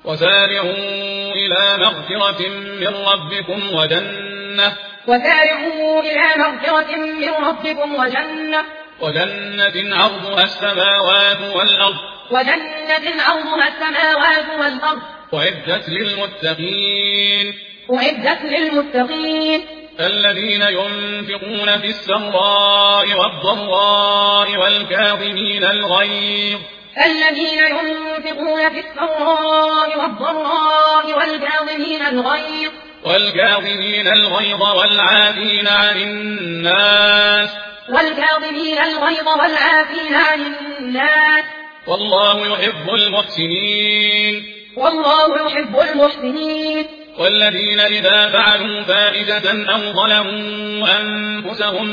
وسارعوا إلى مغفرة من ربكم وجنة عرضها السماوات والأرض أعدت للمتقين الذين ينفقون في السراء والضراء والكاظمين الغيظ والعافين عن الناس والله يحب المحسنين والذين إذا فعلوا فاحشة أو ظلموا أنفسهم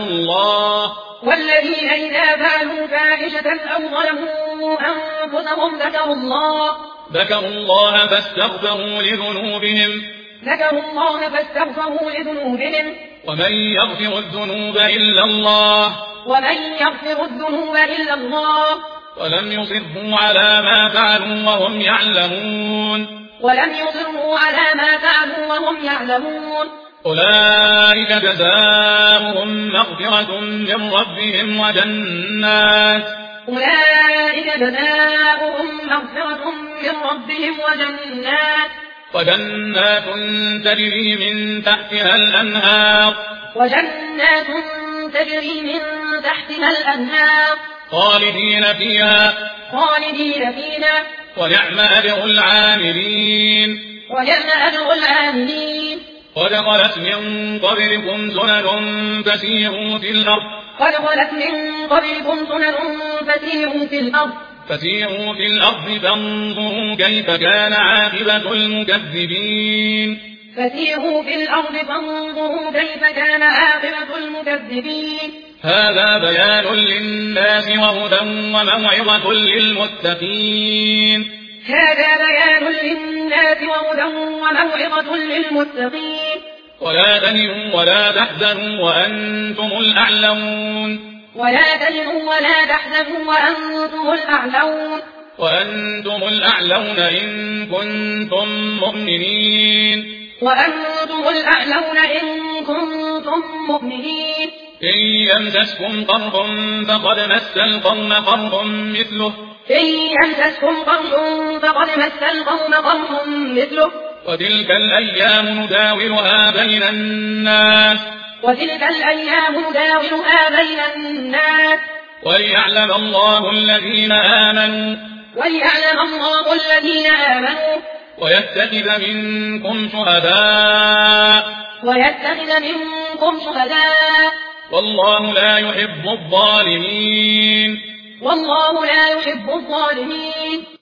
ذكروا الله فاستغفروا لذنوبهم ومن يغفر الذنوب إلا الله ولم يصروا على ما فعلوا وهم يعلمون أولئك جزاؤهم مغفرة من ربهم وجنات تجري من تحتها الأنهار خالدين فيها ونعم أجر العاملين قد خلت من قبلكم سنن فسيروا في الأرض فانظروا كيف كان عاقبة المكذبين هذا بيان للناس وهدى وموعظة للمتقين ولا تهنوا ولا تحزنوا وأنتم الأعلون إن كنتم مؤمنين إن يمسسكم قرح فقد مس القوم قرح مثله وتلك الأيام نداولها بين الناس وليعلم الله الذين آمنوا ويتخذ منكم شهداء والله لا يحب الظالمين